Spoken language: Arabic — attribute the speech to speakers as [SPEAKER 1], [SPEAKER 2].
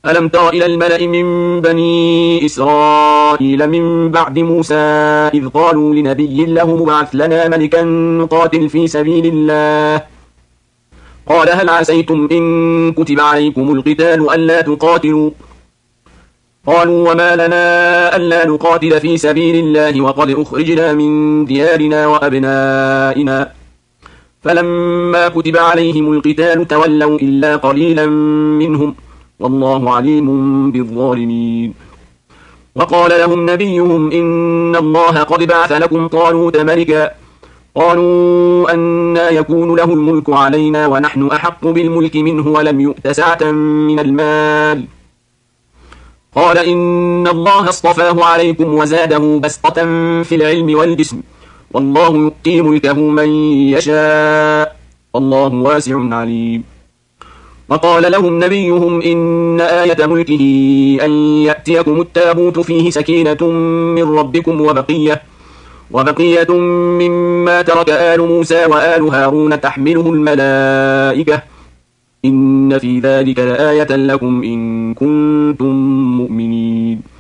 [SPEAKER 1] ألم تر إلى الملأ من بني إسرائيل من بعد موسى إذ قالوا لنبي له مبعث لنا ملكا نقاتل في سبيل الله قال هل عسيتم إن كتب عليكم القتال ألا تقاتلوا قالوا وما لنا ألا نقاتل في سبيل الله وقد أخرجنا من ديارنا وأبنائنا فلما كتب عليهم القتال تولوا إلا قليلا منهم والله عليم بالظالمين وقال لهم نبيهم إن الله قد بعث لكم طالوت ملكا قالوا أنى يكون له الملك علينا ونحن أحق بالملك منه ولم يؤت سعة من المال قال إن الله اصطفاه عليكم وزاده بسطة في العلم والجسم والله يؤتي ملكه من يشاء والله واسع عليم وقال لهم نبيهم إن آية ملكه أن يأتيكم التابوت فيه سكينة من ربكم وبقية مما ترك آل موسى وآل هارون تحمله الملائكة إن في ذلك لآية لكم إن كنتم مؤمنين